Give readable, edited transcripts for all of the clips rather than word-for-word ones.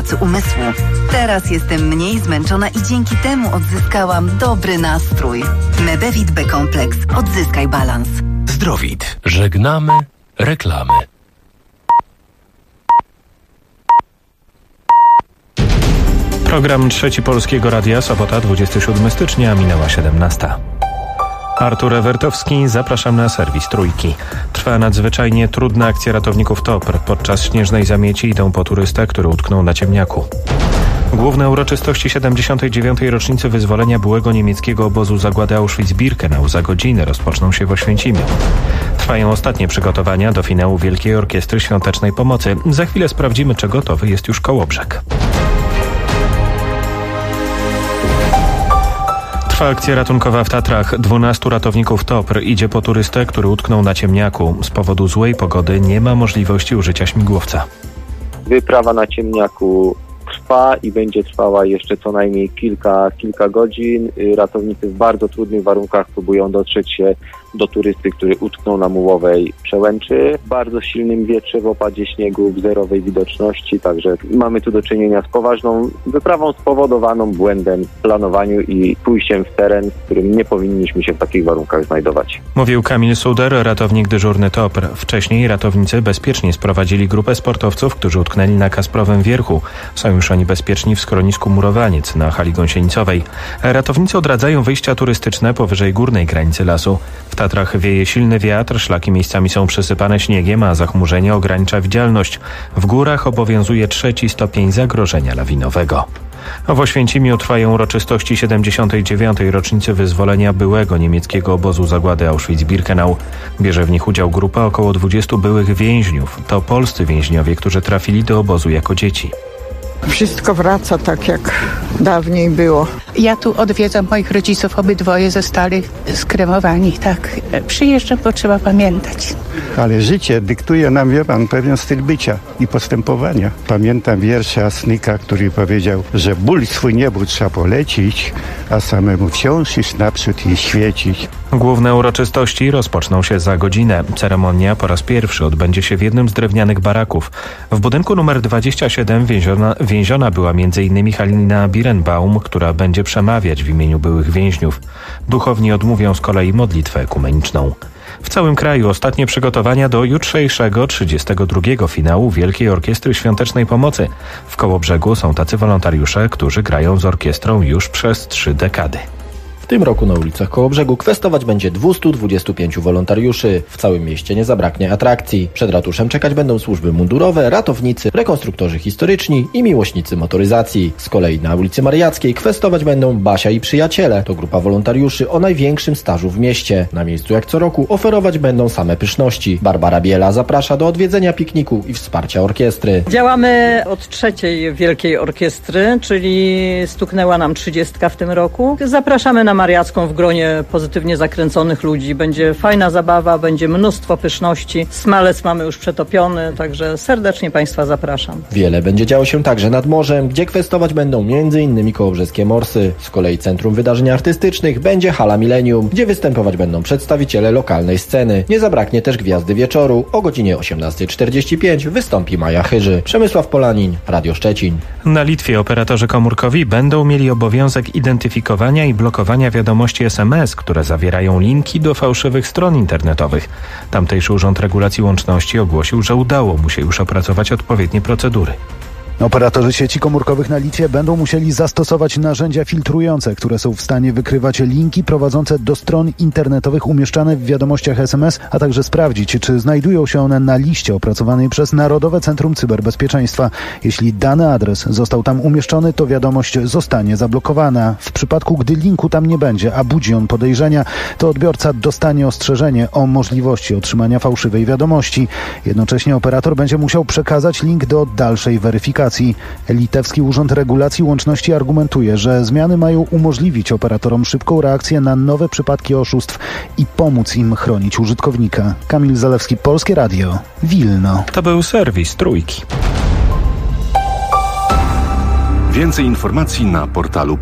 pracy umysłu. Teraz jestem mniej zmęczona i dzięki temu odzyskałam dobry nastrój. Mebevit B-kompleks. Odzyskaj balans. Zdrowit. Żegnamy reklamy. Program Trzeci Polskiego Radia, sobota 27 stycznia, minęła 17. Artur Ewertowski, zapraszam na serwis Trójki. Trwa nadzwyczajnie trudna akcja ratowników TOPR. Podczas śnieżnej zamieci idą po turystę, który utknął na ciemniaku. Główne uroczystości 79. rocznicy wyzwolenia byłego niemieckiego obozu zagłady Auschwitz-Birkenau za godzinę rozpoczną się w Oświęcimiu. Trwają ostatnie przygotowania do finału Wielkiej Orkiestry Świątecznej Pomocy. Za chwilę sprawdzimy, czy gotowy jest już Kołobrzeg. Trwa akcja ratunkowa w Tatrach. 12 ratowników TOPR idzie po turystę, który utknął na ciemniaku. Z powodu złej pogody nie ma możliwości użycia śmigłowca. Wyprawa na ciemniaku trwa i będzie trwała jeszcze co najmniej kilka godzin. Ratownicy w bardzo trudnych warunkach próbują dotrzeć się do turysty, który utknął na mułowej przełęczy. W bardzo silnym wietrze, w opadzie śniegu, w zerowej widoczności, także mamy tu do czynienia z poważną wyprawą spowodowaną błędem w planowaniu i pójściem w teren, w którym nie powinniśmy się w takich warunkach znajdować. Mówił Kamil Suder, ratownik dyżurny TOPR. Wcześniej ratownicy bezpiecznie sprowadzili grupę sportowców, którzy utknęli na Kasprowym Wierchu. Są już oni bezpieczni w schronisku Murowaniec na hali gąsienicowej. Ratownicy odradzają wyjścia turystyczne powyżej górnej granicy lasu. W Tatrach wieje silny wiatr, szlaki miejscami są przysypane śniegiem, a zachmurzenie ogranicza widzialność. W górach obowiązuje 3 stopień zagrożenia lawinowego. W Oświęcimiu trwają uroczystości 79. rocznicy wyzwolenia byłego niemieckiego obozu zagłady Auschwitz-Birkenau. Bierze w nich udział grupa około 20 byłych więźniów. To polscy więźniowie, którzy trafili do obozu jako dzieci. Wszystko wraca tak, jak dawniej było. Ja tu odwiedzam moich rodziców, obydwoje zostali skremowani, tak. Przyjeżdżam, bo trzeba pamiętać. Ale życie dyktuje nam, wie pan, pewien styl bycia i postępowania. Pamiętam wiersze Asnyka, który powiedział, że ból swój niebóg trzeba polecić, a samemu wciąż iść naprzód i świecić. Główne uroczystości rozpoczną się za godzinę. Ceremonia po raz pierwszy odbędzie się w jednym z drewnianych baraków. W budynku numer 27 więziona była m.in. Halina Birenbaum, która będzie przemawiać w imieniu byłych więźniów. Duchowni odmówią z kolei modlitwę ekumeniczną. W całym kraju ostatnie przygotowania do jutrzejszego 32. finału Wielkiej Orkiestry Świątecznej Pomocy. W Kołobrzegu są tacy wolontariusze, którzy grają z orkiestrą już przez 3 dekady. W tym roku na ulicach Kołobrzegu kwestować będzie 225 wolontariuszy. W całym mieście nie zabraknie atrakcji. Przed ratuszem czekać będą służby mundurowe, ratownicy, rekonstruktorzy historyczni i miłośnicy motoryzacji. Z kolei na ulicy Mariackiej kwestować będą Basia i Przyjaciele. To grupa wolontariuszy o największym stażu w mieście. Na miejscu jak co roku oferować będą same pyszności. Barbara Biela zaprasza do odwiedzenia pikniku i wsparcia orkiestry. Działamy od 3. Wielkiej Orkiestry, czyli stuknęła nam 30 w tym roku. Zapraszamy na Mariacką w gronie pozytywnie zakręconych ludzi. Będzie fajna zabawa, będzie mnóstwo pyszności. Smalec mamy już przetopiony, także serdecznie Państwa zapraszam. Wiele będzie działo się także nad morzem, gdzie kwestować będą m.in. kołobrzeskie morsy. Z kolei Centrum Wydarzeń Artystycznych będzie hala Millennium, gdzie występować będą przedstawiciele lokalnej sceny. Nie zabraknie też Gwiazdy Wieczoru. O godzinie 18:45 wystąpi Maja Chyży. Przemysław Polanin, Radio Szczecin. Na Litwie operatorzy komórkowi będą mieli obowiązek identyfikowania i blokowania wiadomości SMS, które zawierają linki do fałszywych stron internetowych. Tamtejszy Urząd Regulacji Łączności ogłosił, że udało mu się już opracować odpowiednie procedury. Operatorzy sieci komórkowych na Litwie będą musieli zastosować narzędzia filtrujące, które są w stanie wykrywać linki prowadzące do stron internetowych umieszczane w wiadomościach SMS, a także sprawdzić, czy znajdują się one na liście opracowanej przez Narodowe Centrum Cyberbezpieczeństwa. Jeśli dany adres został tam umieszczony, to wiadomość zostanie zablokowana. W przypadku, gdy linku tam nie będzie, a budzi on podejrzenia, to odbiorca dostanie ostrzeżenie o możliwości otrzymania fałszywej wiadomości. Jednocześnie operator będzie musiał przekazać link do dalszej weryfikacji. Litewski Urząd Regulacji Łączności argumentuje, że zmiany mają umożliwić operatorom szybką reakcję na nowe przypadki oszustw i pomóc im chronić użytkownika. Kamil Zalewski, Polskie Radio, Wilno. To był serwis Trójki. Więcej informacji na portalu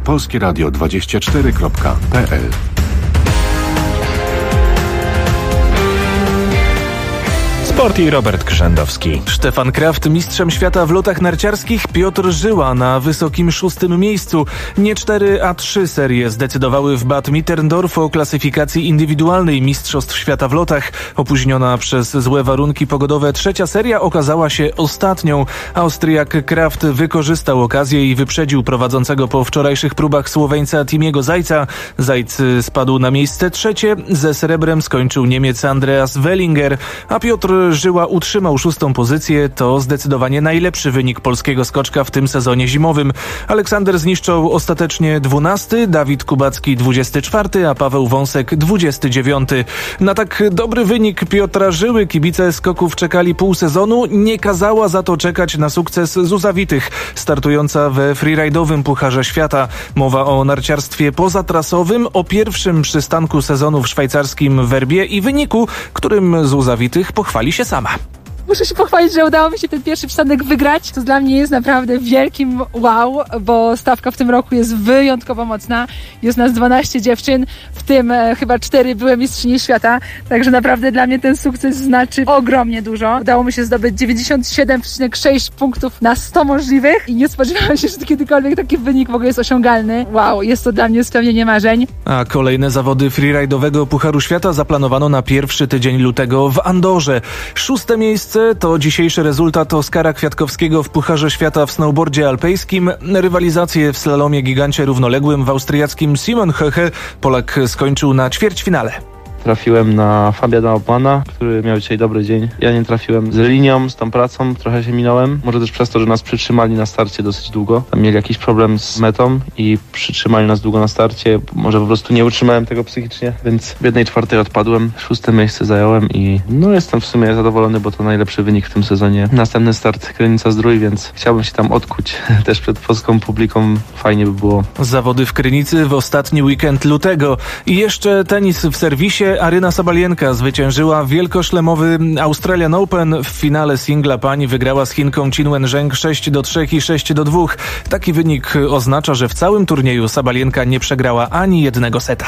polskieradio24.pl. Sport i Robert Grzędowski. Stefan Kraft mistrzem świata w lotach narciarskich, Piotr Żyła na wysokim 6. miejscu. Nie 4, a 3 serie zdecydowały w Bad Mitterndorf o klasyfikacji indywidualnej Mistrzostw Świata w lotach. Opóźniona przez złe warunki pogodowe 3. seria okazała się ostatnią. Austriak Kraft wykorzystał okazję i wyprzedził prowadzącego po wczorajszych próbach Słoweńca Timiego Zajca. Zajc spadł na miejsce 3. Ze srebrem skończył Niemiec Andreas Wellinger, a Piotr Żyła utrzymał 6. pozycję. To zdecydowanie najlepszy wynik polskiego skoczka w tym sezonie zimowym. Aleksander Zniszczoł ostatecznie 12., Dawid Kubacki 24., a Paweł Wąsek 29. Na tak dobry wynik Piotra Żyły kibice skoków czekali pół sezonu. Nie kazała za to czekać na sukces Zuza Witych, startująca we freeride'owym Pucharze Świata. Mowa o narciarstwie pozatrasowym, o pierwszym przystanku sezonu w szwajcarskim Werbie i wyniku, którym Zuza Witych pochwali się sama. Muszę się pochwalić, że udało mi się ten pierwszy przystanek wygrać. To dla mnie jest naprawdę wielkim wow, bo stawka w tym roku jest wyjątkowo mocna. Jest nas 12 dziewczyn, w tym chyba 4 były mistrzyni świata. Także naprawdę dla mnie ten sukces znaczy ogromnie dużo. Udało mi się zdobyć 97,6 punktów na 100 możliwych i nie spodziewałam się, że kiedykolwiek taki wynik w ogóle jest osiągalny. Wow, jest to dla mnie spełnienie marzeń. A kolejne zawody freeride'owego Pucharu Świata zaplanowano na pierwszy tydzień lutego w Andorze. 6. miejsce to dzisiejszy rezultat Oskara Kwiatkowskiego w Pucharze Świata w snowboardzie alpejskim. Rywalizację w slalomie gigancie równoległym w austriackim Simonhöhe Polak skończył na ćwierćfinale. Trafiłem na Fabiana Obmana, który miał dzisiaj dobry dzień. Ja nie trafiłem z linią, z tą pracą, trochę się minąłem. Może też przez to, że nas przytrzymali na starcie dosyć długo. Tam mieli jakiś problem z metą i przytrzymali nas długo na starcie. Może po prostu nie utrzymałem tego psychicznie, więc w 1/4 odpadłem. 6. miejsce zająłem i jestem w sumie zadowolony, bo to najlepszy wynik w tym sezonie. Następny start Krynica-Zdrój, więc chciałbym się tam odkuć też przed polską publiką. Fajnie by było. Zawody w Krynicy w ostatni weekend lutego. I jeszcze tenis w serwisie. Aryna Sabalienka zwyciężyła wielkoszlemowy Australian Open. W finale singla pań wygrała z Chinką Qin Wenzheng 6-3 i 6-2. Taki wynik oznacza, że w całym turnieju Sabalienka nie przegrała ani jednego seta.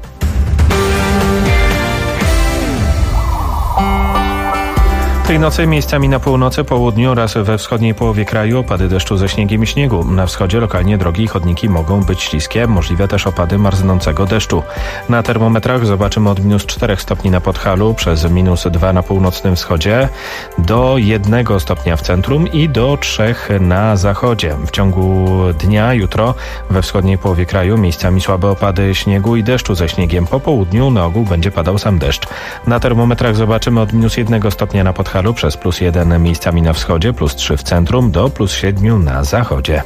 Tej nocy miejscami na północy, południu oraz we wschodniej połowie kraju opady deszczu ze śniegiem i śniegu. Na wschodzie lokalnie drogi i chodniki mogą być śliskie, możliwe też opady marznącego deszczu. Na termometrach zobaczymy od -4 stopni na Podhalu, przez -2 na północnym wschodzie, do 1 stopnia w centrum i do 3 na zachodzie. W ciągu dnia jutro we wschodniej połowie kraju miejscami słabe opady śniegu i deszczu ze śniegiem. Po południu na ogół będzie padał sam deszcz. Na termometrach zobaczymy od -1 stopnia na Podhalu, przez +1 miejscami na wschodzie, +3 w centrum, do +7 na zachodzie.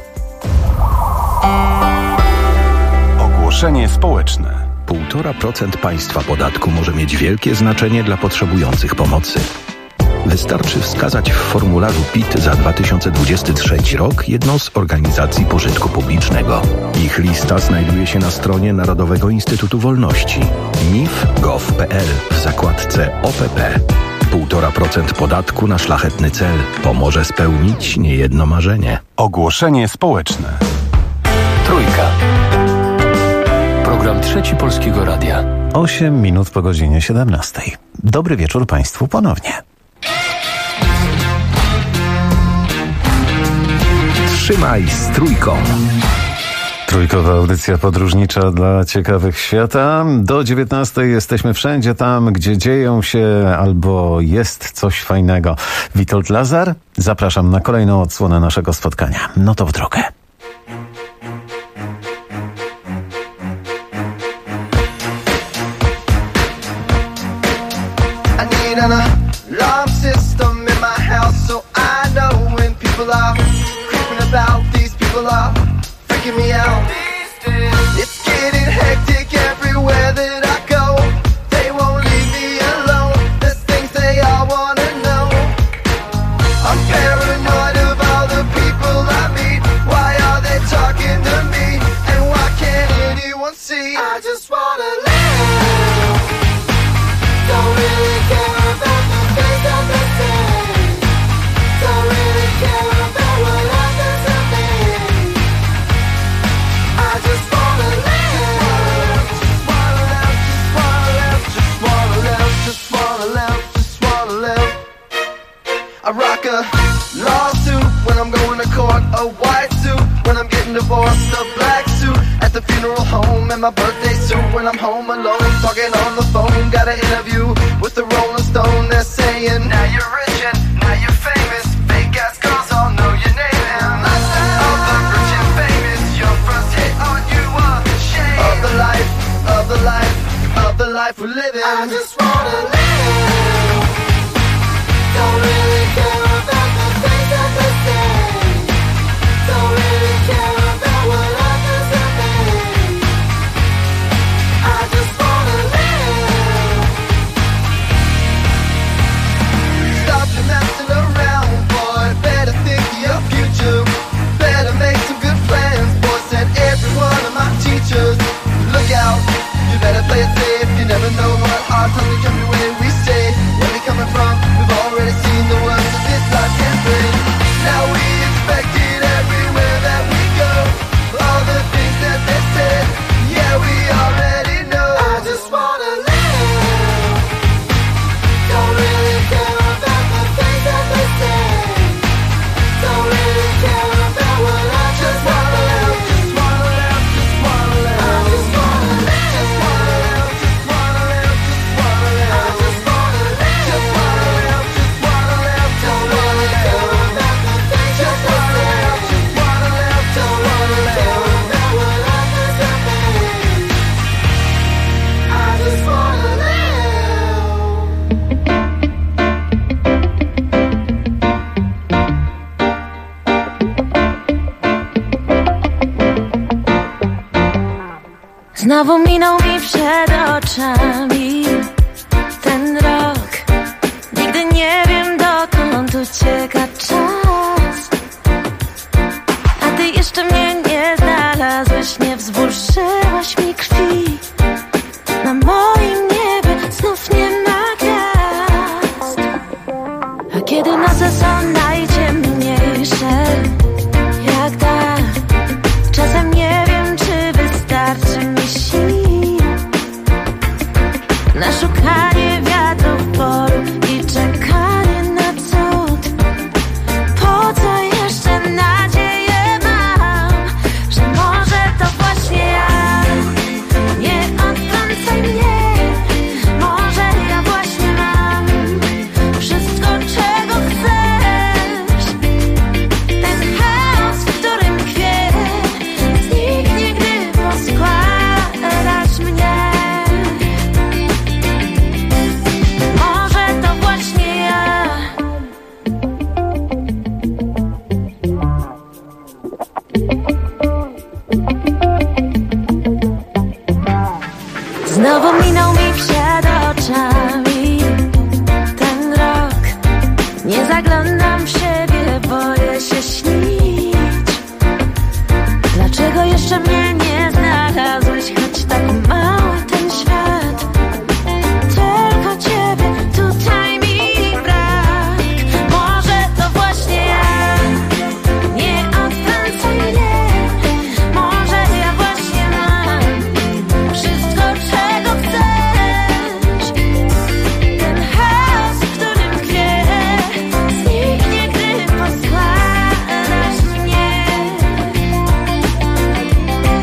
Ogłoszenie społeczne. 1,5% państwa podatku może mieć wielkie znaczenie dla potrzebujących pomocy. Wystarczy wskazać w formularzu PIT za 2023 rok jedną z organizacji pożytku publicznego. Ich lista znajduje się na stronie Narodowego Instytutu Wolności nif.gov.pl w zakładce OPP. 1,5% podatku na szlachetny cel pomoże spełnić niejedno marzenie. Ogłoszenie społeczne. Trójka. Program Trzeci Polskiego Radia. 8 minut po godzinie 17. Dobry wieczór Państwu ponownie. Trzymaj z Trójką. Trójkowa audycja podróżnicza dla ciekawych świata. Do 19 jesteśmy wszędzie tam, gdzie dzieją się albo jest coś fajnego. Witold Lazar, zapraszam na kolejną odsłonę naszego spotkania. No to w drogę. Freaking me out. It's getting hectic everywhere that I go. They won't leave me alone. There's things they all wanna know. I'm paranoid of all the people I meet. Why are they talking to me? And why can't anyone see? I just wanna live. Don't really care about the getting divorced, a black suit at the funeral home, and my birthday suit when I'm home alone, talking on the phone. Got an interview with the Rolling Stone. They're saying, now you're rich and now you're famous. Fake ass girls all know your name. And of the rich and famous, your first hit on you are shame. Of the life, of the life, of the life we're living. I just wanna live. Don't really care about the things that they say. Don't really care about what others are made. I just wanna live. Stop your messing around, boy. Better think of your future. Better make some good plans, boy. Said every one of my teachers. Look out, you better play it safe. You never know what hard times will come your way. We say, where we coming from? We've already seen the worst that this life can bring. Now we expect it everywhere that we go. All the things that they said, yeah, we already know. I just wanna live. Don't really care about the things that they say. Don't really care about what I just wanna live. Just wanna live, just wanna live. I just wanna live. Just wanna live, just wanna live, just wanna live. I just wanna live. Just wanna live, just wanna live. Don't really care about the things that they say. Just wanna live, don't wanna care about what others have made. I just wanna live. Znowu minął mi przed oczami ten rok. Nigdy nie wiem, dokąd ucieka czas. A ty jeszcze mnie nie znalazłeś, nie wzburzyłaś mi krwi. Na moim niebie znów nie ma gwiazd. A kiedy noce są najciemniejsze, jak ta, czasem nie wiem, czy wystarczy mi sił na szukanie wiatru w polu i czekanie na cud. Po co jeszcze nadzieję mam, że może to właśnie ja? Nie odtrącaj mnie, może ja właśnie mam wszystko, czego chcesz. Ten chaos, w którym tkwię, zniknie, gdy poskładasz mnie. Może to właśnie ja. Znowu minął mi przed oczami ten rok. Nie zaglądam w siebie, boję się śnić. Dlaczego jeszcze mnie nie znalazłeś, choć tak mały ten świat? Tylko ciebie tutaj mi brak. Może to właśnie ja. Nie odtrącaj mnie, może ja właśnie mam wszystko, czego chcesz. Ten chaos, w którym tkwię, zniknie, gdy poskładasz mnie.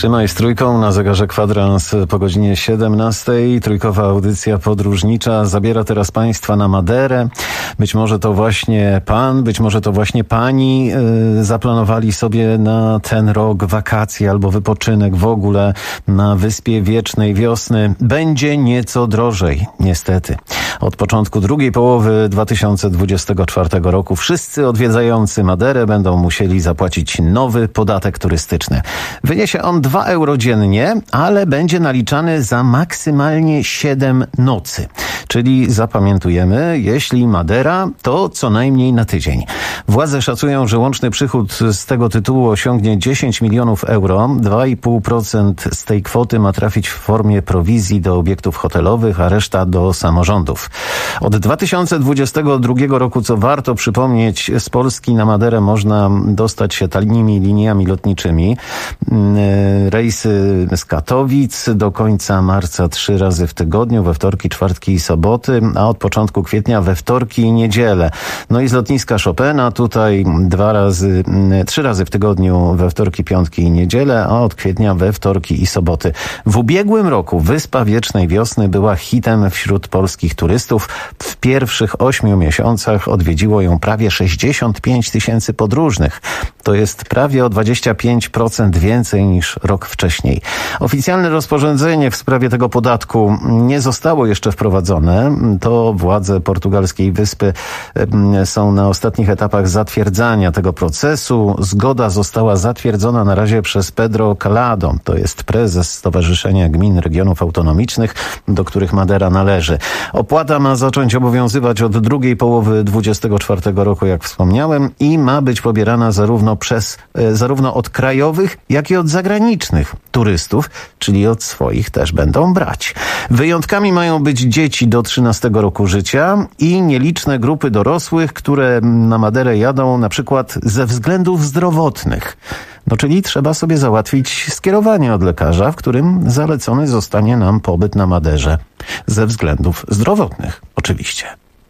Trzymaj z trójką, na zegarze kwadrans po godzinie 17. Trójkowa audycja podróżnicza zabiera teraz Państwa na Maderę. Być może to właśnie pan, być może to właśnie pani zaplanowali sobie na ten rok wakacje albo wypoczynek w ogóle na Wyspie Wiecznej Wiosny. Będzie nieco drożej, niestety. Od początku drugiej połowy 2024 roku wszyscy odwiedzający Maderę będą musieli zapłacić nowy podatek turystyczny. Wyniesie on 2 euro dziennie, ale będzie naliczany za maksymalnie 7 nocy. Czyli zapamiętujemy, jeśli Madera, to co najmniej na tydzień. Władze szacują, że łączny przychód z tego tytułu osiągnie 10 milionów euro. 2,5% z tej kwoty ma trafić w formie prowizji do obiektów hotelowych, a reszta do samorządów. Od 2022 roku, co warto przypomnieć, z Polski na Maderę można dostać się tanimi liniami lotniczymi. Rejsy z Katowic do końca marca 3 razy w tygodniu, we wtorki, czwartki i soboty, a od początku kwietnia we wtorki i niedzielę. No i z lotniska Chopina tutaj 3 razy w tygodniu, we wtorki, piątki i niedzielę, a od kwietnia we wtorki i soboty. W ubiegłym roku Wyspa Wiecznej Wiosny była hitem wśród polskich turystów. W pierwszych 8 miesiącach odwiedziło ją prawie 65 tysięcy podróżnych. To jest prawie o 25% więcej niż rok wcześniej. Oficjalne rozporządzenie w sprawie tego podatku nie zostało jeszcze wprowadzone. To władze portugalskiej wyspy są na ostatnich etapach zatwierdzania tego procesu. Zgoda została zatwierdzona na razie przez Pedro Calado. To jest prezes Stowarzyszenia Gmin Regionów Autonomicznych, do których Madera należy. Opłata ma zacząć obowiązywać od drugiej połowy 2024 roku, jak wspomniałem, i ma być pobierana zarówno od krajowych, jak i od zagranicznych turystów, czyli od swoich też będą brać. Wyjątkami mają być dzieci do 13 roku życia i nieliczne grupy dorosłych, które na Maderę jadą na przykład ze względów zdrowotnych. No czyli trzeba sobie załatwić skierowanie od lekarza, w którym zalecony zostanie nam pobyt na Maderze. Ze względów zdrowotnych, oczywiście.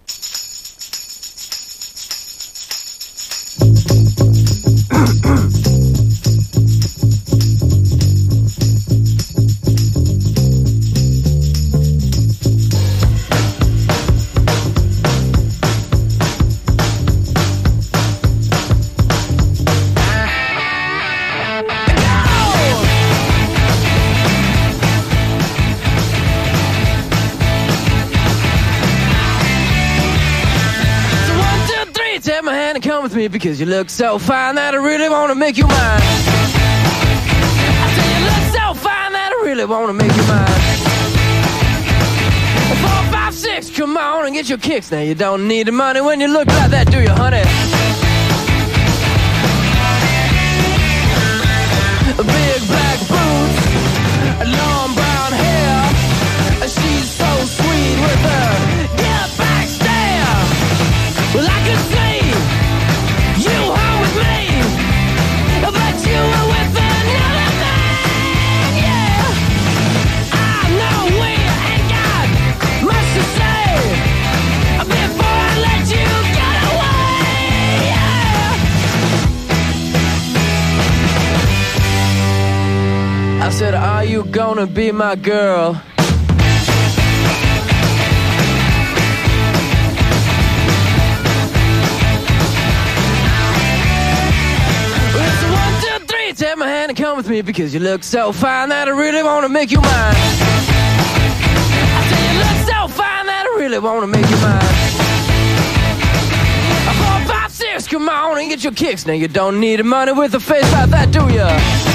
Come with me because you look so fine that I really wanna make you mine. I say you look so fine that I really wanna make you mine. 4, 5, 6, come on and get your kicks. Now you don't need the money when you look like that, do you, honey? Big black boots, long brown hair. She's so sweet with her get back stare. Well, I could see you home with me, but you were with another man, yeah. I know we ain't got much to say before I let you get away, yeah. I said, are you gonna be my girl? Take my hand and come with me because you look so fine that I really wanna make you mine. I say you look so fine that I really wanna make you mine. 4, 5, 6, come on and get your kicks. Now you don't need the money with a face like that, do ya?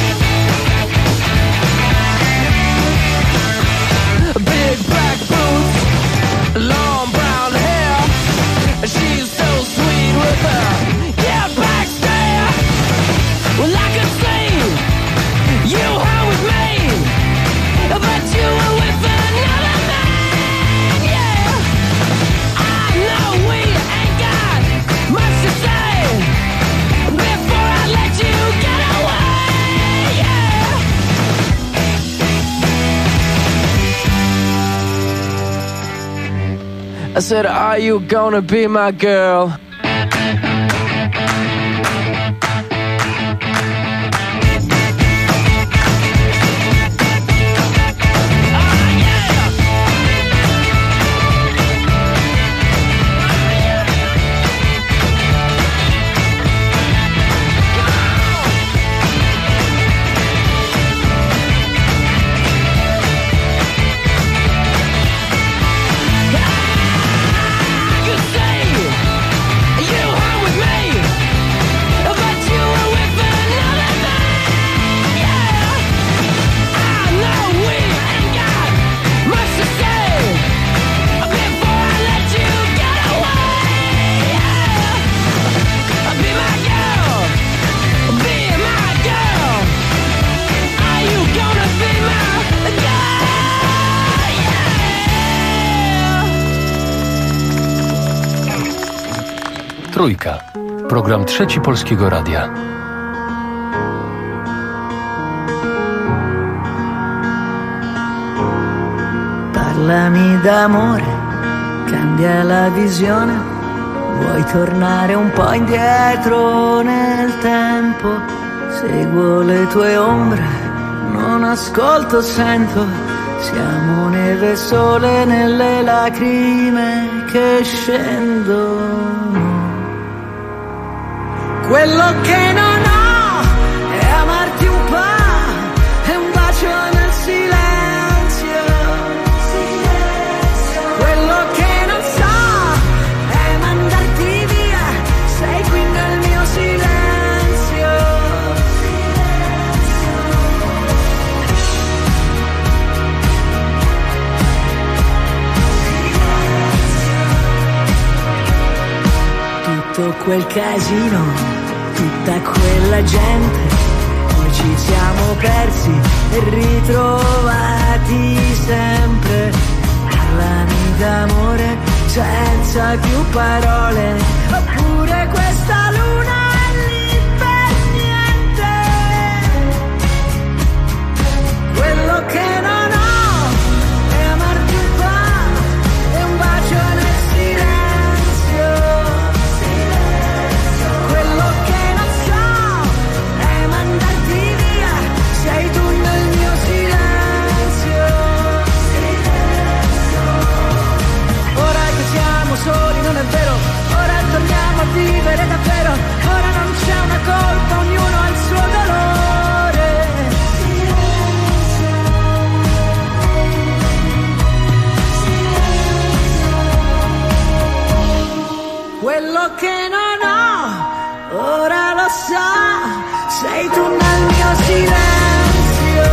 Big black boots, long brown hair. She's so sweet with her get back stare. Well, I could see you home with me, but you were with another man, yeah. I know we ain't got much to say before I let you get away, yeah. I said, are you gonna be my girl? Trójka. Program Trzeci Polskiego Radia. Parlami d'amore, cambia la visione. Vuoi tornare un po' indietro nel tempo? Seguo le tue ombre, non ascolto, sento. Siamo neve e sole nelle lacrime che scendono. Quello che non ho è amarti un po', è un bacio nel silenzio. Quello che non so è mandarti via, sei qui nel mio silenzio. Tutto quel casino, tutta quella gente, noi ci siamo persi e ritrovati sempre. Parlami d'amore senza più parole, oppure questa luna è lì per niente. Quello che non ho è amarti un po', è un bacio nel silenzio. Quello che non so è mandarti via, sei tu nel mio silenzio. Ora che siamo soli non è vero, ora torniamo a vivere davvero. Ora non c'è una colpa, ognuno ha il suo dolore. Quello che non ho, ora lo so, sei tu nel mio silenzio.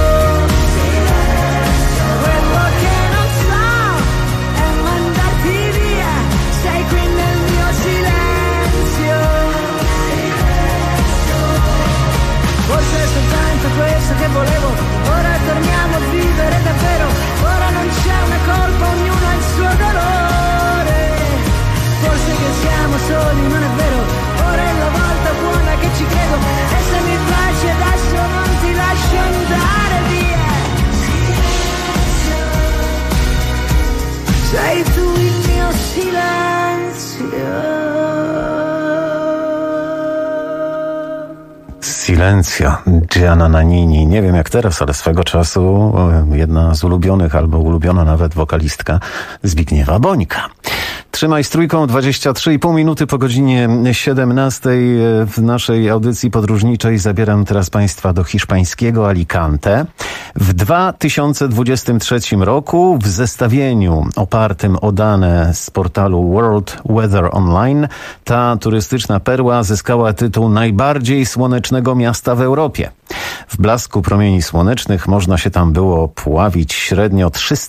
Quello che non so è mandarti via, sei qui nel mio silenzio. Forse è soltanto questo che volevo, ora torniamo a vivere davvero. Ora non c'è una colpa, ognuno ha il suo dolore. Forse che siamo soli, non è vero, ora è la volta buona che ci credo. E se mi piaci adesso non ti lascio andare via. Sei tu il mio silenzio. Silenzio, Gianna Nannini. Nie wiem jak teraz, ale swego czasu jedna z ulubionych albo ulubiona nawet wokalistka Zbigniewa Bońka. Trzymaj z Trójką, 23,5 minuty po godzinie 17 w naszej audycji podróżniczej. Zabieram teraz Państwa do hiszpańskiego Alicante. W 2023 roku w zestawieniu opartym o dane z portalu World Weather Online ta turystyczna perła zyskała tytuł najbardziej słonecznego miasta w Europie. W blasku promieni słonecznych można się tam było pławić średnio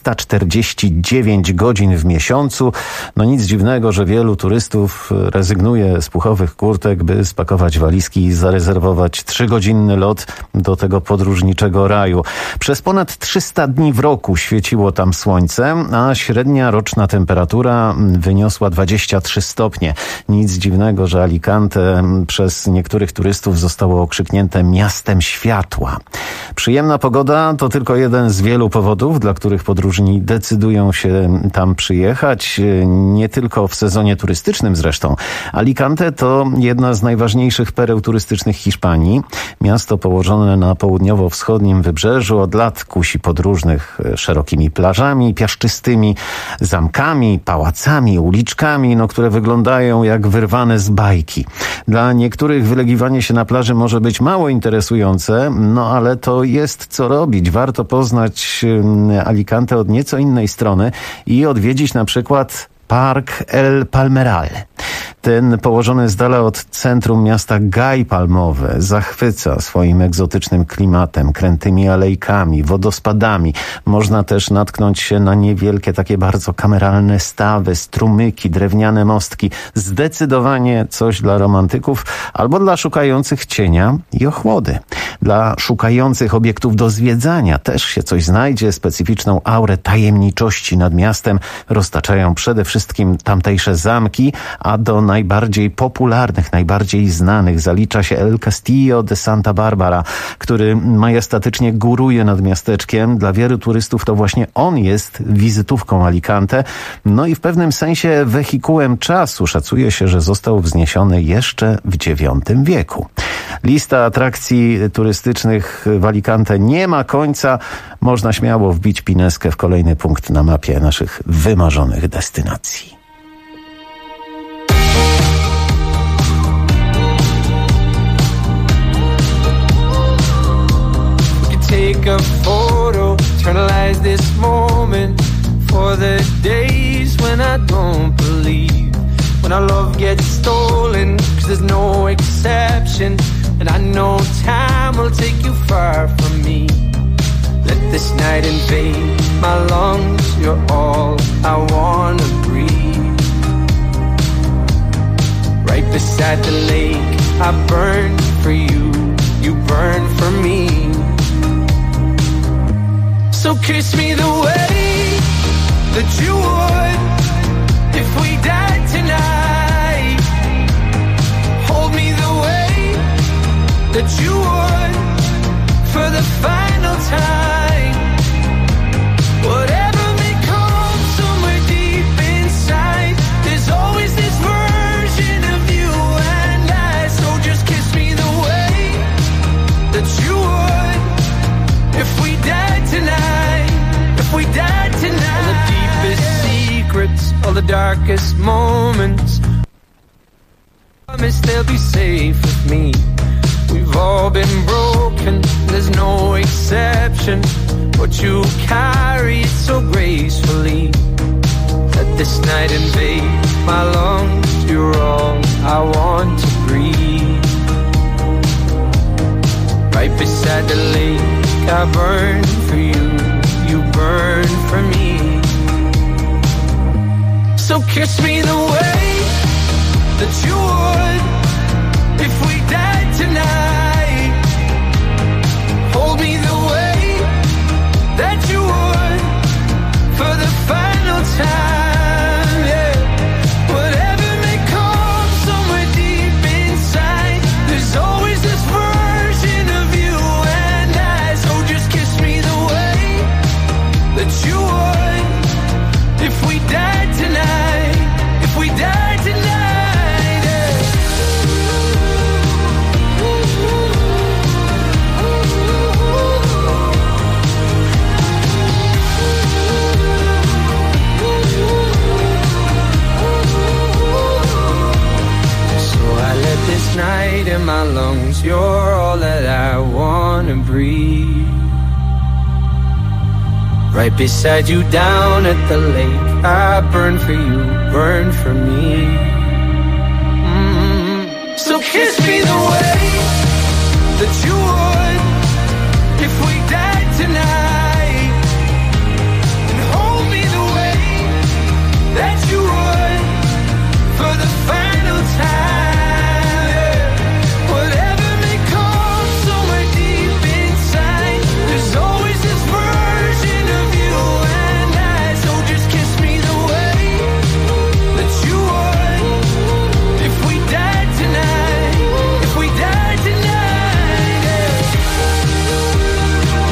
349 godzin w miesiącu. No nic dziwnego, że wielu turystów rezygnuje z puchowych kurtek, by spakować walizki i zarezerwować 3-godzinny lot do tego podróżniczego raju. Przez ponad 300 dni w roku świeciło tam słońce, a średnia roczna temperatura wyniosła 23 stopnie. Nic dziwnego, że Alicante przez niektórych turystów zostało okrzyknięte miastem światła. Przyjemna pogoda to tylko jeden z wielu powodów, dla których podróżni decydują się tam przyjechać. Nie tylko w sezonie turystycznym zresztą. Alicante to jedna z najważniejszych pereł turystycznych Hiszpanii. Miasto położone na południowo-wschodnim wybrzeżu od lat kusi podróżnych szerokimi plażami piaszczystymi, zamkami, pałacami, uliczkami, które wyglądają jak wyrwane z bajki. Dla niektórych wylegiwanie się na plaży może być mało interesujące, ale to jest co robić. Warto poznać Alicante od nieco innej strony i odwiedzić na przykład Park El Palmeral. Ten położony z dala od centrum miasta gaj palmowy zachwyca swoim egzotycznym klimatem, krętymi alejkami, wodospadami. Można też natknąć się na niewielkie, takie bardzo kameralne stawy, strumyki, drewniane mostki. Zdecydowanie coś dla romantyków albo dla szukających cienia i ochłody. Dla szukających obiektów do zwiedzania też się coś znajdzie. Specyficzną aurę tajemniczości nad miastem roztaczają przede wszystkim tamtejsze zamki, a a do najbardziej popularnych, najbardziej znanych zalicza się El Castillo de Santa Barbara, który majestatycznie góruje nad miasteczkiem. Dla wielu turystów to właśnie on jest wizytówką Alicante. No i w pewnym sensie wehikułem czasu. Szacuje się, że został wzniesiony jeszcze w IX wieku. Lista atrakcji turystycznych w Alicante nie ma końca. Można śmiało wbić pineskę w kolejny punkt na mapie naszych wymarzonych destynacji. Take a photo, eternalize this moment for the days when I don't believe, when our love gets stolen, 'cause there's no exception, and I know time will take you far from me. Let this night invade my lungs, you're all I wanna breathe. Right beside the lake, I burn for you, you burn for me. So kiss me the way that you would if we died tonight. Hold me the way that you would for the final time. Whatever may come somewhere deep inside, there's always this version of you and I. So just kiss me the way that you would if we died tonight, if we died tonight. All the deepest secrets, all the darkest moments, I promise they'll be safe with me. We've all been broken, there's no exception, but you carry it so gracefully. Let this night invade my lungs, you're all I want to breathe. Right beside the lake, I burn for you, you burn for me. So kiss me the way that you would if we died tonight. Hold me the way that you would for the final time, yeah. Whatever may come somewhere deep inside, there's always this version of you and I. So just kiss me the way that you would if we died tonight, if we died tonight, yeah. So I let this night in my lungs, you're all that I wanna breathe. Right beside you down at the lake, I burn for you, burn for me. So kiss me the way that you would if we died tonight, and hold me the way that you would for the final time, yeah. Whatever may come somewhere deep inside, there's always this version of you and I. So just kiss me the way that you would if we died tonight, if we died tonight, yeah.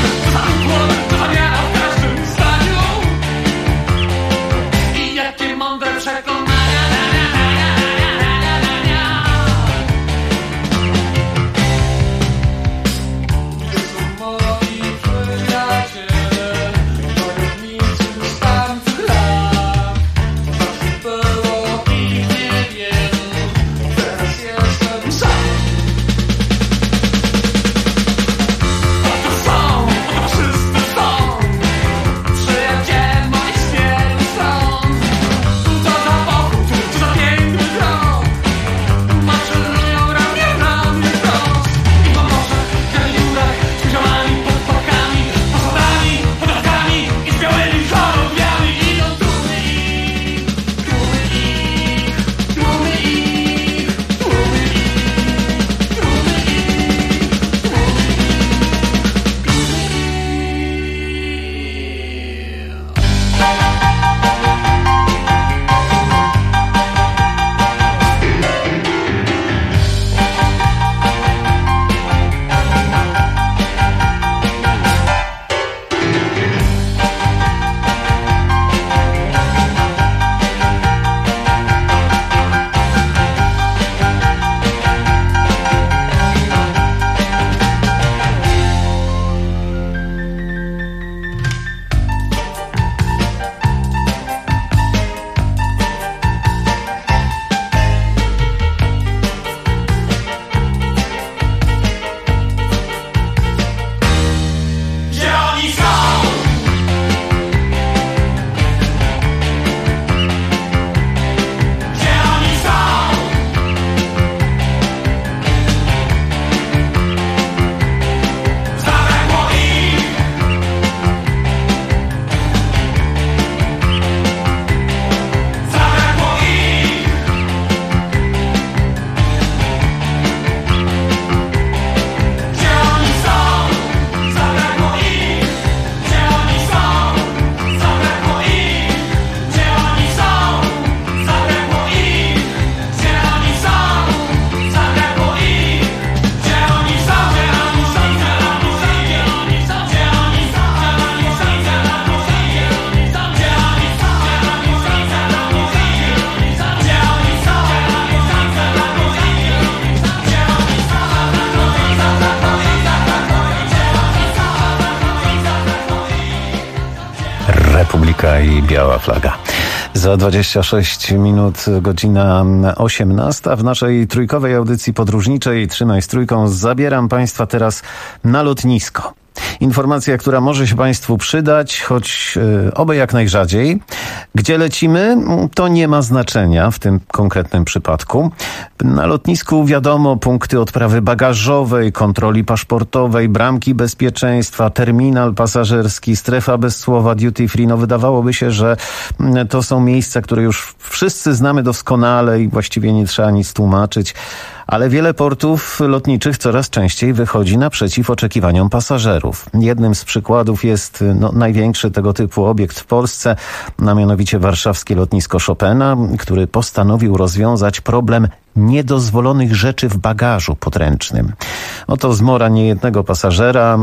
Republika i biała flaga. Za 26 minut godzina 18. W naszej trójkowej audycji podróżniczej Trzymaj z Trójką zabieram Państwa teraz na lotnisko. Informacja, która może się Państwu przydać, choć oby jak najrzadziej. Gdzie lecimy? To nie ma znaczenia w tym konkretnym przypadku. Na lotnisku wiadomo, punkty odprawy bagażowej, kontroli paszportowej, bramki bezpieczeństwa, terminal pasażerski, strefa bez słowa, duty free. No wydawałoby się, że to są miejsca, które już wszyscy znamy doskonale i właściwie nie trzeba nic tłumaczyć. Ale wiele portów lotniczych coraz częściej wychodzi naprzeciw oczekiwaniom pasażerów. Jednym z przykładów jest największy tego typu obiekt w Polsce, a mianowicie warszawskie lotnisko Chopina, który postanowił rozwiązać problem niedozwolonych rzeczy w bagażu podręcznym. Oto zmora niejednego pasażera,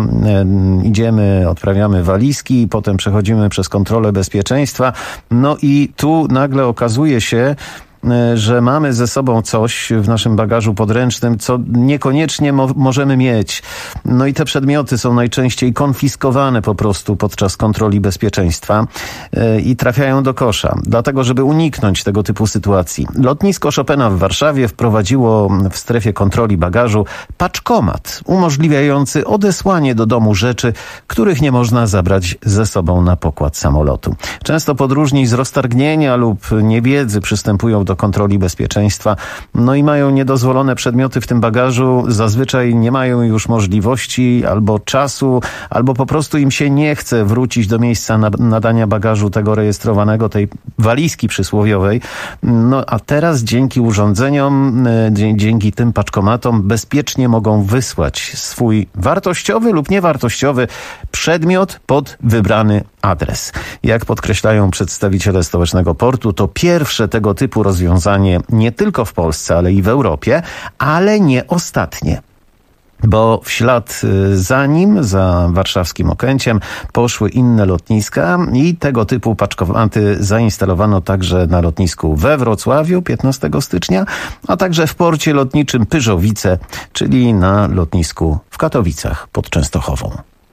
idziemy, odprawiamy walizki, potem przechodzimy przez kontrolę bezpieczeństwa, no i tu nagle okazuje się, że mamy ze sobą coś w naszym bagażu podręcznym, co niekoniecznie możemy mieć. No i te przedmioty są najczęściej konfiskowane po prostu podczas kontroli bezpieczeństwa i trafiają do kosza. Dlatego, żeby uniknąć tego typu sytuacji, lotnisko Chopina w Warszawie wprowadziło w strefie kontroli bagażu paczkomat umożliwiający odesłanie do domu rzeczy, których nie można zabrać ze sobą na pokład samolotu. Często podróżni z roztargnienia lub niewiedzy przystępują do kontroli bezpieczeństwa, no i mają niedozwolone przedmioty w tym bagażu, zazwyczaj nie mają już możliwości albo czasu, albo po prostu im się nie chce wrócić do miejsca nadania bagażu tego rejestrowanego, tej walizki przysłowiowej. No a teraz dzięki urządzeniom, dzięki tym paczkomatom bezpiecznie mogą wysłać swój wartościowy lub niewartościowy przedmiot pod wybrany adres. Jak podkreślają przedstawiciele Stołecznego Portu, to pierwsze tego typu rozwiązanie nie tylko w Polsce, ale i w Europie, ale nie ostatnie. bo w ślad za nim, za warszawskim Okęciem, poszły inne lotniska i tego typu paczkomaty zainstalowano także na lotnisku we Wrocławiu 15 stycznia, a także w porcie lotniczym Pyrzowice, czyli na lotnisku w Katowicach pod Częstochową.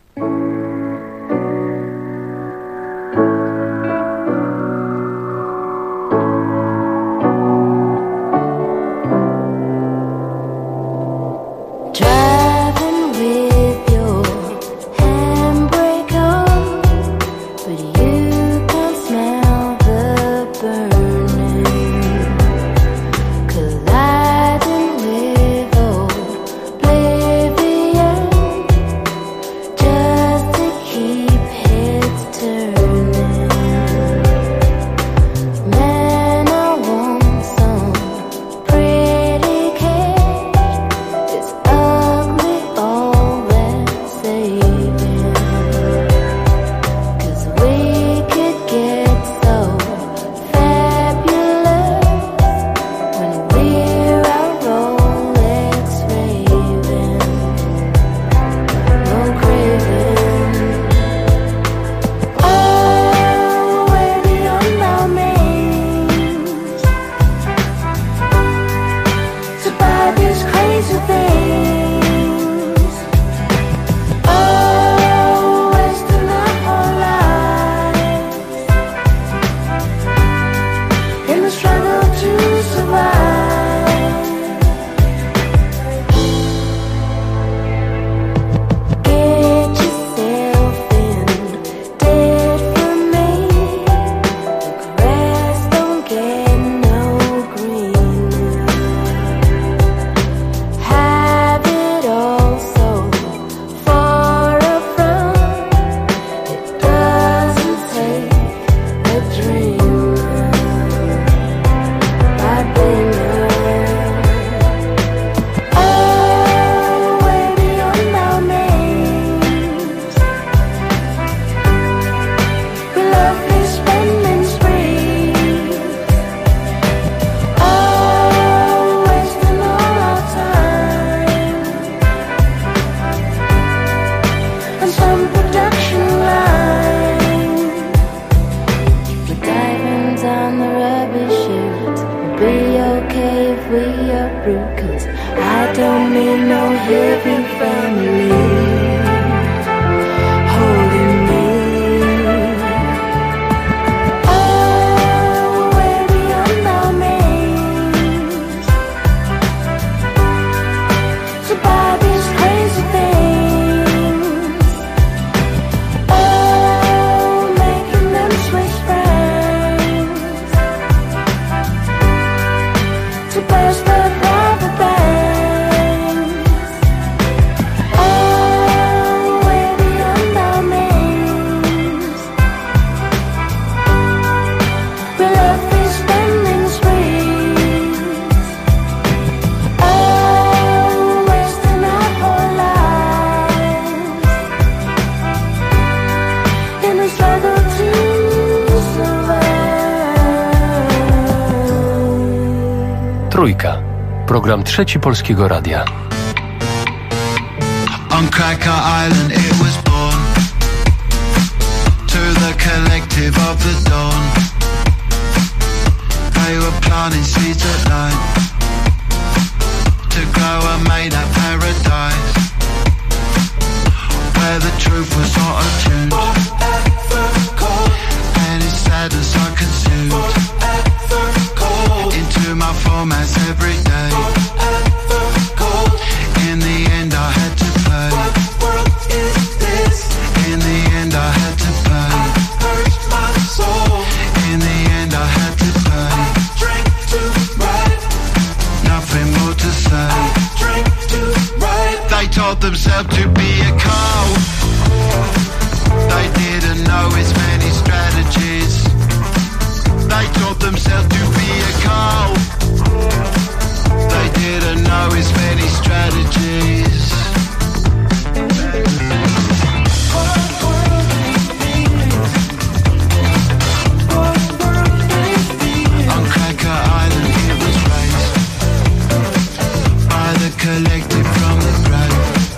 Trójka. Program Trzeci Polskiego Radia. On Cracker Island it was born, to the collective of the dawn. They were planting seeds at night, to grow a made up paradise, where the truth was not attuned, and its sadness I consumed into my formats every day. In the end I had to pay. In the end I had to pay. In the end I had to pay. Nothing more to say. They told themselves to be a cow. They didn't know its many strategies. They taught themselves to be a cow. They didn't know its many strategies. On Cracker Island it was raised by the collective from the grave.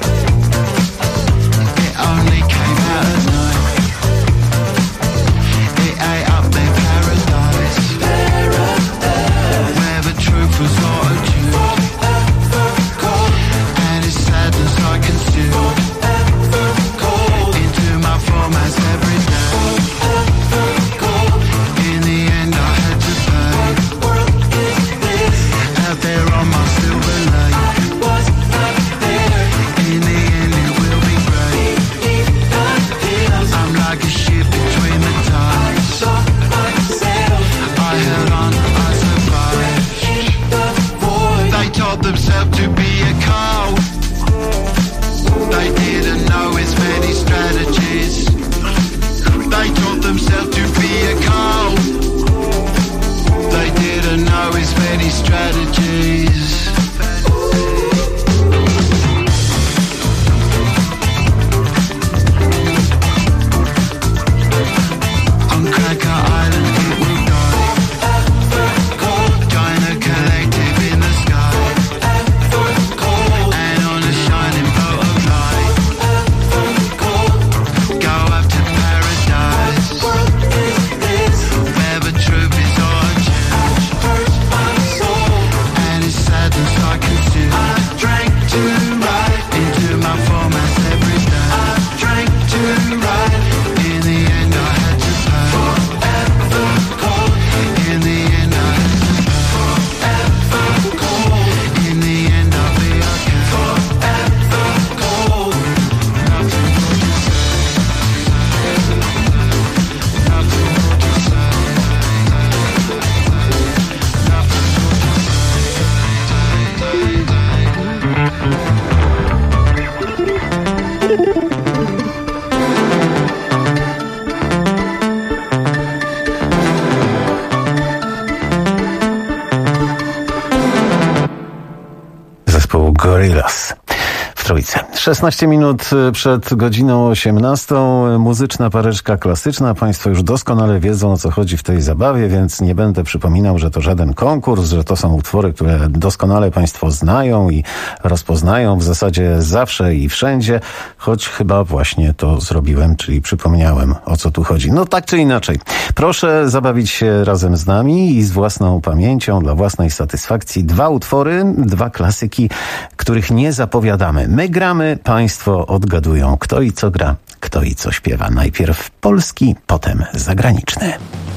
Gorillaz w trójce. 16 minut przed godziną 18. Muzyczna pareczka klasyczna. Państwo już doskonale wiedzą, o co chodzi w tej zabawie, więc nie będę przypominał, że to żaden konkurs, że to są utwory, które doskonale Państwo znają i rozpoznają w zasadzie zawsze i wszędzie, choć chyba właśnie to zrobiłem, czyli przypomniałem, o co tu chodzi. No tak czy inaczej. Proszę zabawić się razem z nami i z własną pamięcią, dla własnej satysfakcji. 2 utwory, 2 klasyki, których nie zapowiadamy. My gramy, Państwo odgadują, kto i co gra, kto i co śpiewa. Najpierw polski, potem zagraniczny.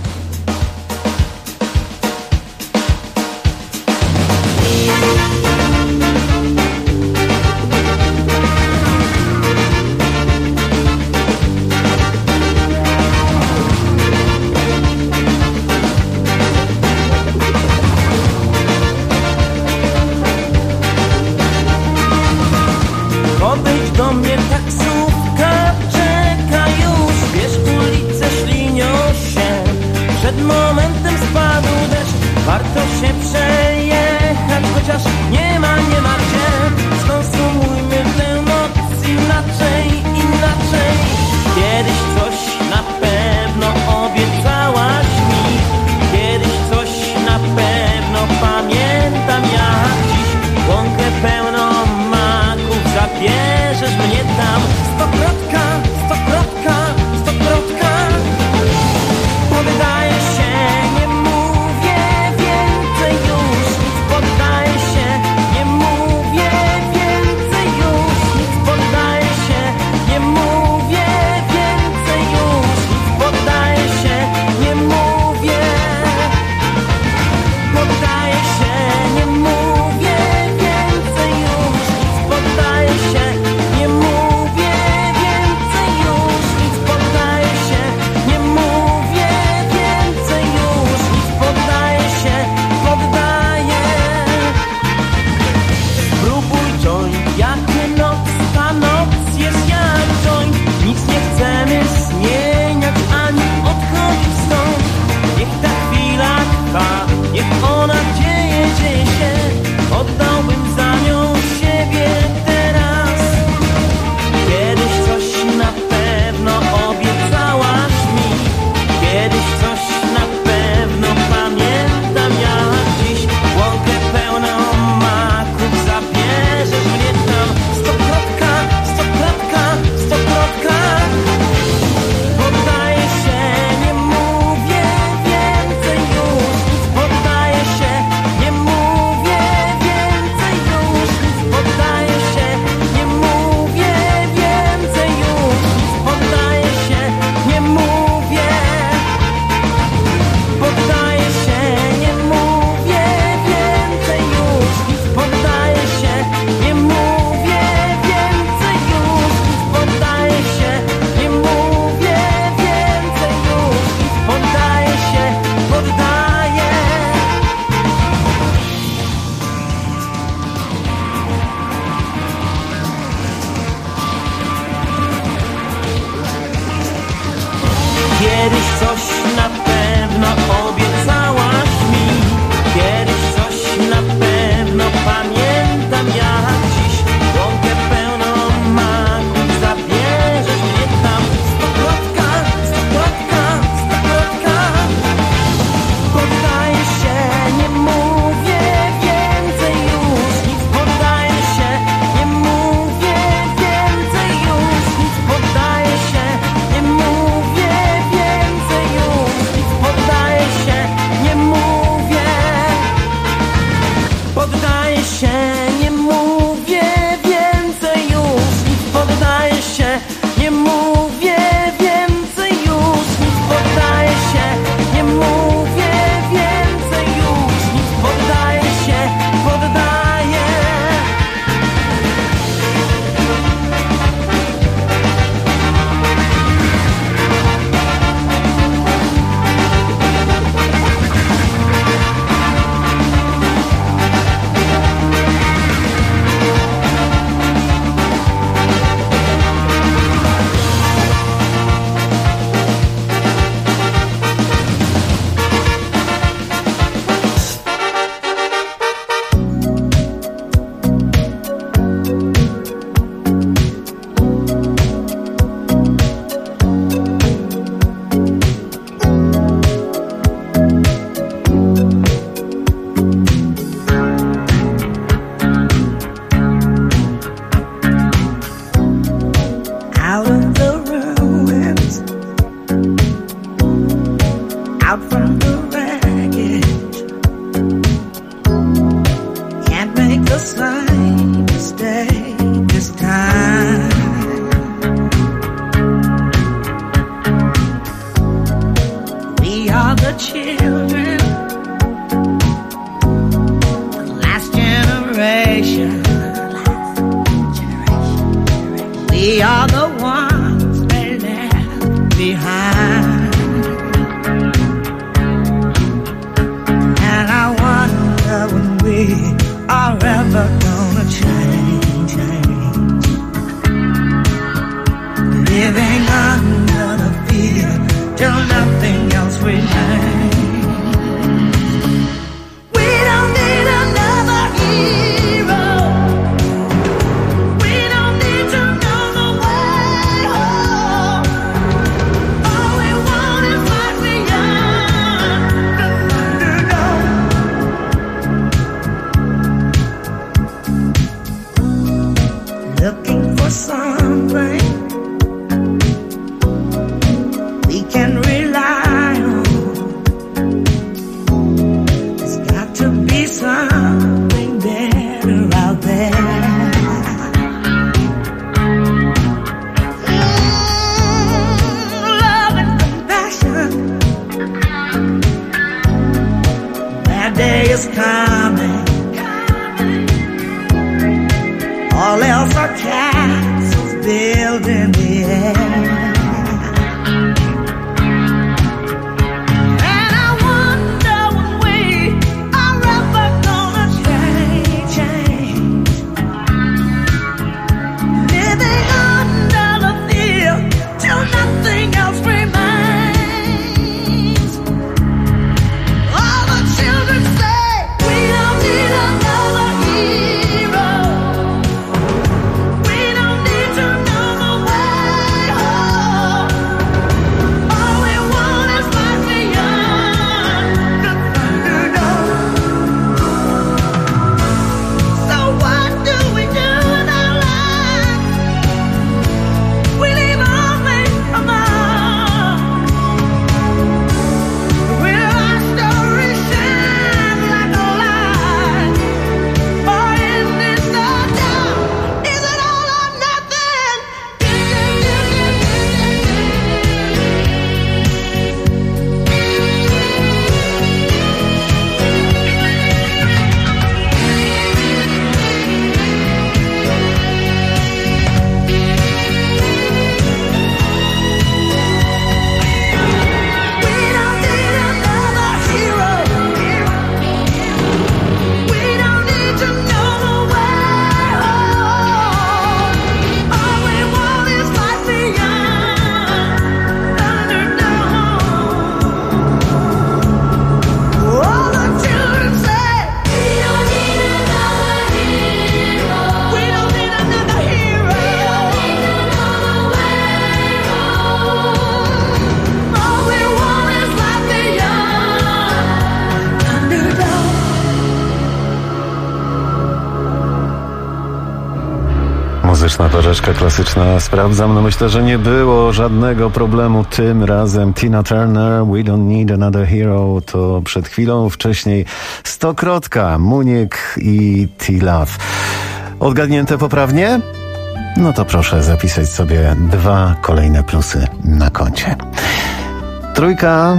Podejdź do mnie taksówka, czeka już, wiesz, ulice ślinią się. Przed momentem spadł deszcz, warto się przejechać, chociaż nie ma gdzie. Skonsumujmy tę noc inaczej. Kiedyś coś na pewno obiecałaś mi, kiedyś coś na pewno pamiętam jak dziś. Łąkę pełną maków, zabierzesz mnie tam. Stokrotka. Poddaję się, nie mówię więcej już. Nic poddaję się, nie mówię więcej już. Nic poddaję się, nie mówię więcej już. Nic poddaję się, nie mówię. Poddaję się, nie mówię więcej już. Nic poddaję się, nie mówię więcej już. Nic poddaję się, nie mówię więcej już. Nic poddaję się, poddaję. Spróbuj joint, jak noc, ta noc jest jak joint. Nic nie chcemy zmieniać, ani odchodzić stąd. Niech ta chwila trwa, niech ona dzieje się. Oddałbym za nią siebie teraz. Kiedyś coś na pewno obiecałaś mi, kiedyś coś na pewno pamiętam jak dziś. Łąkę pełną maków, zabierzesz mnie tam. Stokrotka. Poddaję się, nie mówię więcej już. Nic poddaję się, nie mówię więcej już. Nic poddaję się, nie mówię więcej już. Nic poddaję się, nie mówię. Poddaję się, nie mówię więcej już. Nic poddaję się, nie mówię więcej już. Nic poddaję się, nie mówię więcej już. Nic poddaję się, poddaję. Kiedyś coś na pewno obiecałaś mi, kiedyś coś na pewno pamiętam jak dziś. Łąkę pełną maków, zabierzesz mnie tam. Stokrotka. Poddaję się, nie mówię więcej już. Nic poddaję się, nie mówię więcej już. Nic poddaję się, nie mówię więcej już. children, the last generation. We are the ones they left behind. And I wonder when we are ever gonna change. Living under the fear till nothing else remains. We don't need another hero. We don't need to know the way home. All we want is life beyond the Thunderdome. Looking for something we can rely on. There's got to be something better out there. Love and compassion. That day is coming. All else are castles built in the air. Muzyczna porzeczka klasyczna. Sprawdzam, no myślę, że nie było żadnego problemu tym razem. Tina Turner, We Don't Need Another Hero, to przed chwilą wcześniej Stokrotka, Munik i T-Love. Odgadnięte poprawnie? No to proszę zapisać sobie 2 kolejne plusy na koncie. Trójka,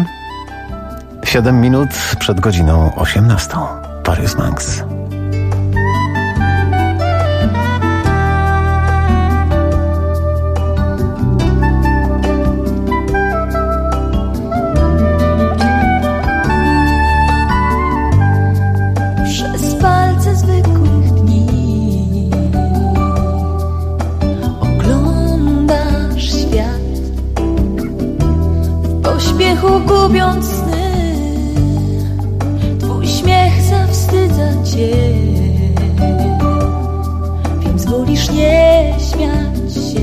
7 minut przed godziną 18. Paris Manx. Gubiąc sny, twój śmiech zawstydza cię, więc wolisz nie śmiać się,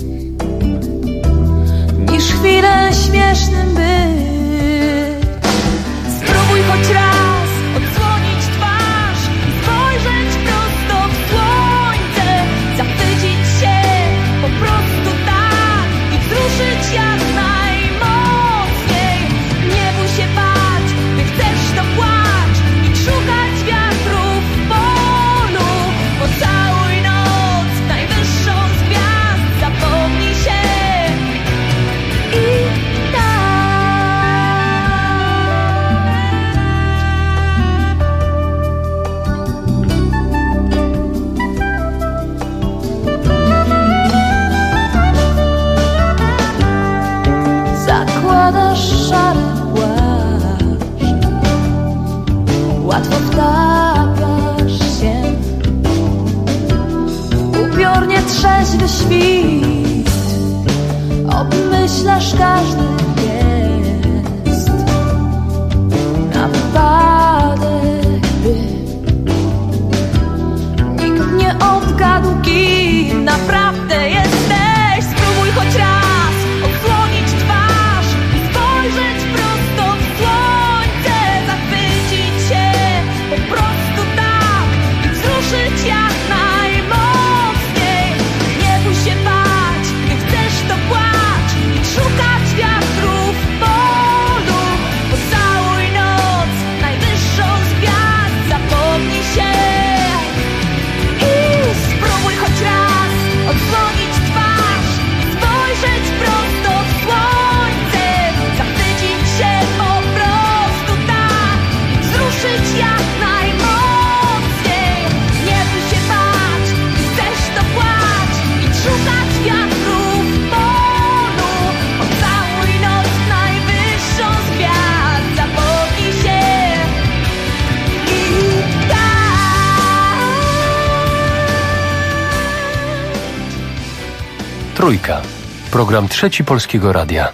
niż chwilę śmiesznym być. Spróbuj choć raz odsłonić twarz i spojrzeć prosto w słońce, zachwycić się po prostu tak i wzruszyć jak zakładasz szary płaszcz, łatwo wtapiasz się, upiornie trzeźwy świt, obmyślasz każdy gest, na wypadek, by nikt nie odgadł, kim naprawdę jesteś. Spróbuj choć raz odsłonić twarz i spojrzeć prosto w słońce, zachwycić się po prostu tak i wzruszyć jak najmocniej. Nie bój się bać, gdy chcesz to płacz i szukać wiatrów w polu. Pocałuj noc najwyższą z gwiazd, zapomnij się i spróbuj choć raz odsłonić twarz, spojrzeć prosto w słońce, zachwycić się po prostu tak i wzruszyć jak najmocniej. Nie bój się bać, gdy chcesz to płacz i szukać wiatrów w polu. Pocałuj noc najwyższą z gwiazd, zapomnij się i Trójka. Program Trzeci Polskiego Radia.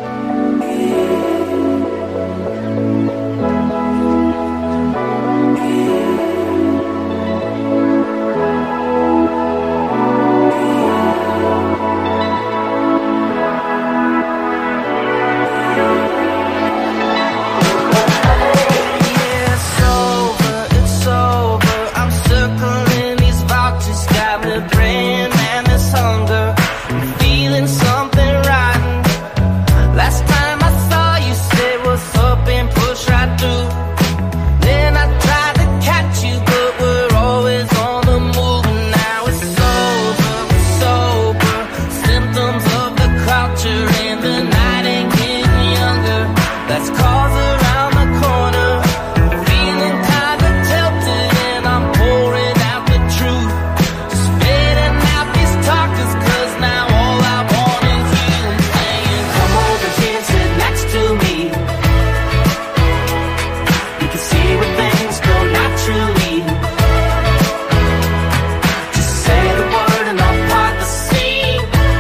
It's over, I'm circling these boxes, got me praying and this hunger, feeling something rotten. Last time I saw you, say what's up and push right through. Then I tried to catch you, but we're always on the move. Now it's sober, symptoms of the culture, and the night ain't getting younger. That's cause around the corner, feeling kinda tilted, and I'm pouring out the truth, spitting out these talkers, cause now all I want is you. I'm saying, come over here, sit next to me. You can see where things go naturally. Just say the word and I'll part the sea.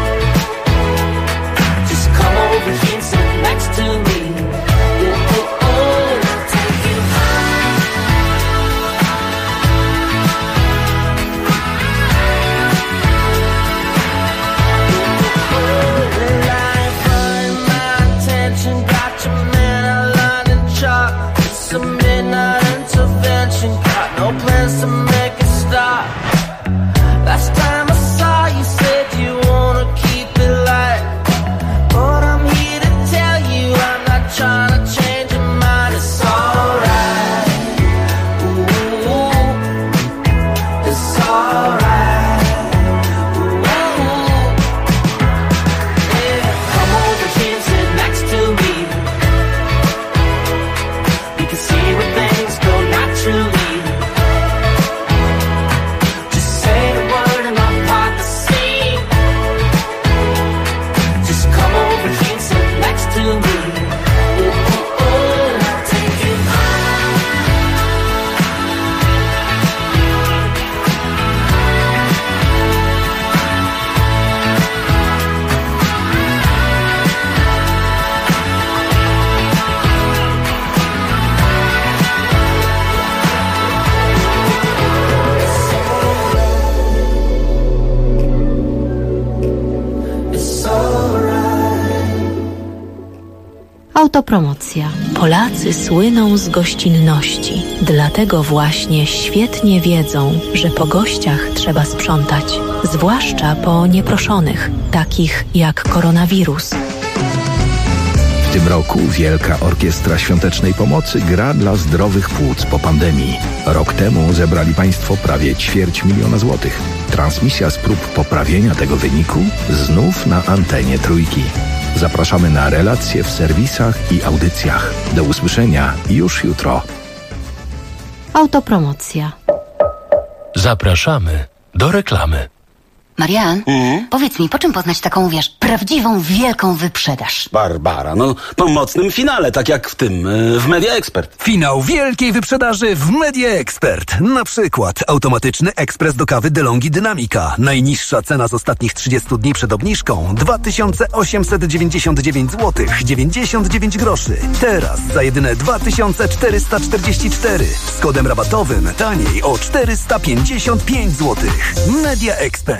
Just come over here and sit next to me. Oh, oh, oh, take you got your man outlined in chalk. It's a midnight intervention, got no plans to make it stop. Last time I saw you, said you wanna keep it light, but I'm here to tell you I'm not trying to change your mind. It's alright, ooh, it's alright, ooh, yeah. Come over here and sit next to me. You can see where things go naturally. Just say the word and I'll part the sea. Just come over here and sit next to me. Ooh, ooh, ooh, take you It's alright. Autopromocja. Polacy słyną z gościnności. Dlatego właśnie świetnie wiedzą, że po gościach trzeba sprzątać. Zwłaszcza po nieproszonych, takich jak koronawirus. W tym roku Wielka Orkiestra Świątecznej Pomocy gra dla zdrowych płuc po pandemii. Rok temu zebrali Państwo prawie 250 000 złotych. Transmisja z prób poprawienia tego wyniku znów na antenie Trójki. Zapraszamy na relacje w serwisach i audycjach. Do usłyszenia już jutro. Autopromocja. Zapraszamy do reklamy. Marian, powiedz mi, po czym poznać taką, prawdziwą, wielką wyprzedaż? Barbara, po mocnym finale, tak jak w tym, w Media Expert. Finał wielkiej wyprzedaży w Media Expert. Na przykład automatyczny ekspres do kawy DeLonghi Dynamica. Najniższa cena z ostatnich 30 dni przed obniżką 2899 zł 99 groszy. Teraz za jedyne 2444. Z kodem rabatowym taniej o 455 zł. Media Expert.